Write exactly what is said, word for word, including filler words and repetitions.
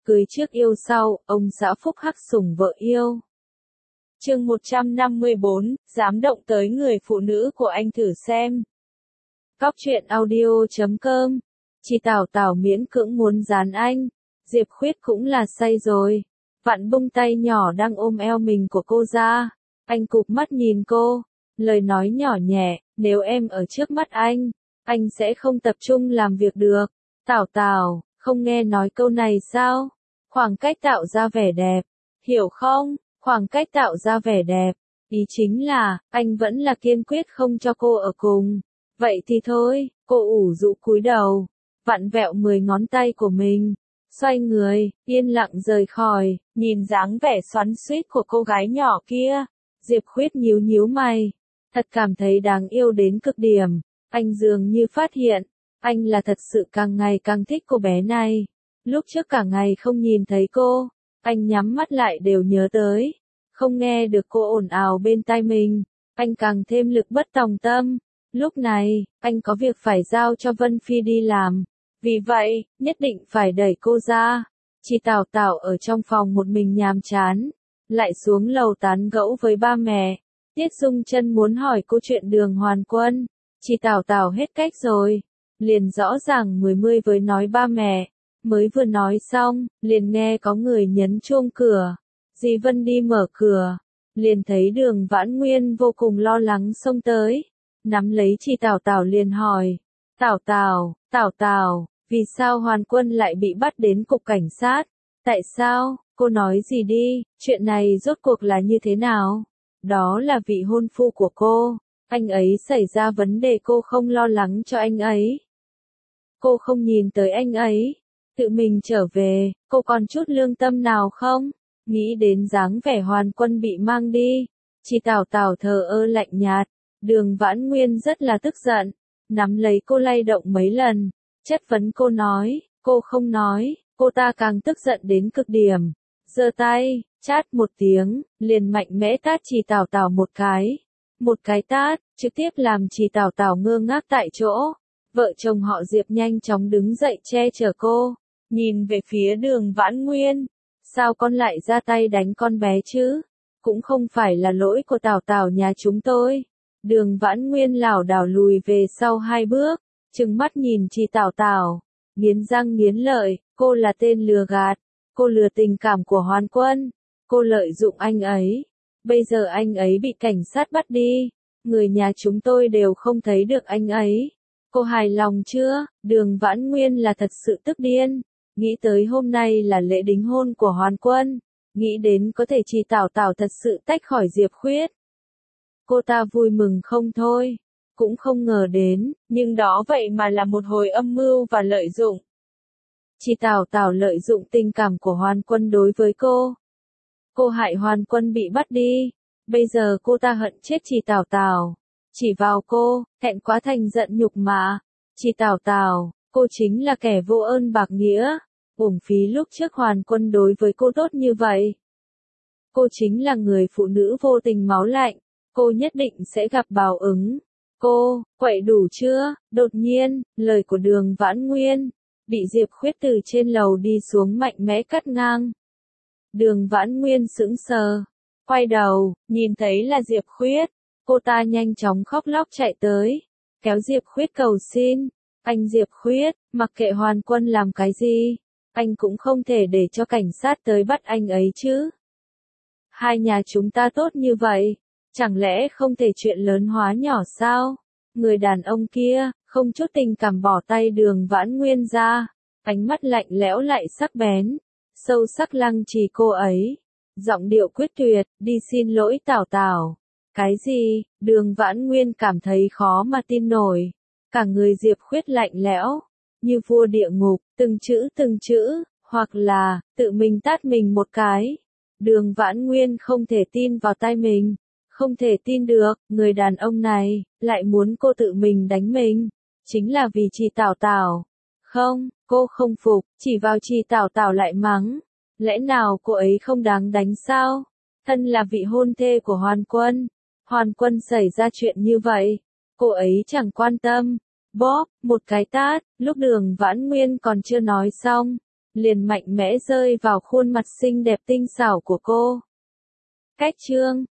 Cưới trước yêu sau, ông xã phúc hắc sủng vợ yêu. Chương một trăm năm mươi bốn, dám động tới người phụ nữ của anh thử xem. Cóc truyện audio chấm com. Chị Tảo Tảo miễn cưỡng muốn dán anh. Diệp Khuyết cũng là say rồi. Vặn bung tay nhỏ đang ôm eo mình của cô ra. Anh cụp mắt nhìn cô. Lời nói nhỏ nhẹ, nếu em ở trước mắt anh, anh sẽ không tập trung làm việc được. Tảo Tảo, không nghe nói câu này sao? Khoảng cách tạo ra vẻ đẹp. Hiểu không? Khoảng cách tạo ra vẻ đẹp. Ý chính là, anh vẫn là kiên quyết không cho cô ở cùng. Vậy thì thôi, cô ủ rũ cúi đầu. Vặn vẹo mười ngón tay của mình. Xoay người, yên lặng rời khỏi, nhìn dáng vẻ xoắn xuýt của cô gái nhỏ kia. Diệp Khuyết nhíu nhíu mày. Thật cảm thấy đáng yêu đến cực điểm. Anh dường như phát hiện, anh là thật sự càng ngày càng thích cô bé này. Lúc trước cả ngày không nhìn thấy cô, anh nhắm mắt lại đều nhớ tới. Không nghe được cô ồn ào bên tai mình, anh càng thêm lực bất tòng tâm. Lúc này, anh có việc phải giao cho Vân Phi đi làm. Vì vậy, nhất định phải đẩy cô ra. Chị Tảo Tảo ở trong phòng một mình nhàm chán, lại xuống lầu tán gẫu với ba mẹ. Tiết Dung Chân muốn hỏi cô chuyện Đường Hoàn Quân. Chị Tảo Tảo hết cách rồi, liền rõ ràng mười mươi với nói ba mẹ. Mới vừa nói xong, liền nghe có người nhấn chuông cửa. Dì Vân đi mở cửa, liền thấy Đường Vãn Nguyên vô cùng lo lắng xông tới. Nắm lấy chị Tảo Tảo liền hỏi. Tảo Tảo, Tảo Tảo, vì sao Hoàn Quân lại bị bắt đến cục cảnh sát? Tại sao? Cô nói gì đi, chuyện này rốt cuộc là như thế nào? Đó là vị hôn phu của cô. Anh ấy xảy ra vấn đề cô không lo lắng cho anh ấy. Cô không nhìn tới anh ấy. Tự mình trở về, cô còn chút lương tâm nào không? Nghĩ đến dáng vẻ Hoàn Quân bị mang đi. Chị Tảo Tảo thờ ơ lạnh nhạt. Đường Vãn Nguyên rất là tức giận. Nắm lấy cô lay động mấy lần. Chất vấn cô nói, cô không nói. Cô ta càng tức giận đến cực điểm. Giơ tay, chát một tiếng, liền mạnh mẽ tát chị Tảo Tảo một cái. Một cái tát, trực tiếp làm chị Tảo Tảo ngơ ngác tại chỗ. Vợ chồng họ Diệp nhanh chóng đứng dậy che chở cô. Nhìn về phía Đường Vãn Nguyên. Sao con lại ra tay đánh con bé chứ? Cũng không phải là lỗi của Tảo Tảo nhà chúng tôi. Đường Vãn Nguyên lảo đảo lùi về sau hai bước. Trừng mắt nhìn chị Tảo Tảo. Nghiến răng nghiến lợi, cô là tên lừa gạt. Cô lừa tình cảm của Hoàn Quân. Cô lợi dụng anh ấy. Bây giờ anh ấy bị cảnh sát bắt đi. Người nhà chúng tôi đều không thấy được anh ấy. Cô hài lòng chưa? Đường Vãn Nguyên là thật sự tức điên. Nghĩ tới hôm nay là lễ đính hôn của Hoàn Quân. Nghĩ đến có thể chị Tảo Tảo thật sự tách khỏi Diệp Khuyết. Cô ta vui mừng không thôi. Cũng không ngờ đến, nhưng đó vậy mà là một hồi âm mưu và lợi dụng. Chị Tảo Tảo lợi dụng tình cảm của Hoàn Quân đối với cô. Cô hại Hoàn Quân bị bắt đi. Bây giờ cô ta hận chết chị Tảo Tảo. Chỉ vào cô, hẹn quá thành giận nhục mà. Chị Tảo Tảo, cô chính là kẻ vô ơn bạc nghĩa. Uổng phí lúc trước Hoàn Quân đối với cô tốt như vậy. Cô chính là người phụ nữ vô tình máu lạnh. Cô nhất định sẽ gặp báo ứng. Cô, quậy đủ chưa? Đột nhiên, lời của Đường Vãn Nguyên bị Diệp Khuyết từ trên lầu đi xuống mạnh mẽ cắt ngang. Đường Vãn Nguyên sững sờ, quay đầu, nhìn thấy là Diệp Khuyết. Cô ta nhanh chóng khóc lóc chạy tới, kéo Diệp Khuyết cầu xin. Anh Diệp Khuyết, mặc kệ Hoàn Quân làm cái gì, anh cũng không thể để cho cảnh sát tới bắt anh ấy chứ. Hai nhà chúng ta tốt như vậy, chẳng lẽ không thể chuyện lớn hóa nhỏ sao? Người đàn ông kia, không chút tình cảm bỏ tay Đường Vãn Nguyên ra, ánh mắt lạnh lẽo lại sắc bén, sâu sắc lăng trì cô ấy. Giọng điệu quyết tuyệt, đi xin lỗi Tảo Tảo. Cái gì? Đường Vãn Nguyên cảm thấy khó mà tin nổi. Cả người Diệp Khuyết lạnh lẽo, như vua địa ngục, từng chữ từng chữ, hoặc là, tự mình tát mình một cái. Đường Vãn Nguyên không thể tin vào tai mình. Không thể tin được, người đàn ông này, lại muốn cô tự mình đánh mình. Chính là vì chị Tảo Tảo. Không, cô không phục, chỉ vào chị Tảo Tảo lại mắng. Lẽ nào cô ấy không đáng đánh sao? Thân là vị hôn thê của Hoàn Quân. Hoàn Quân xảy ra chuyện như vậy. Cô ấy chẳng quan tâm. Bóp, một cái tát, lúc Đường Vãn Nguyên còn chưa nói xong. liền mạnh mẽ rơi vào khuôn mặt xinh đẹp tinh xảo của cô. Cách chương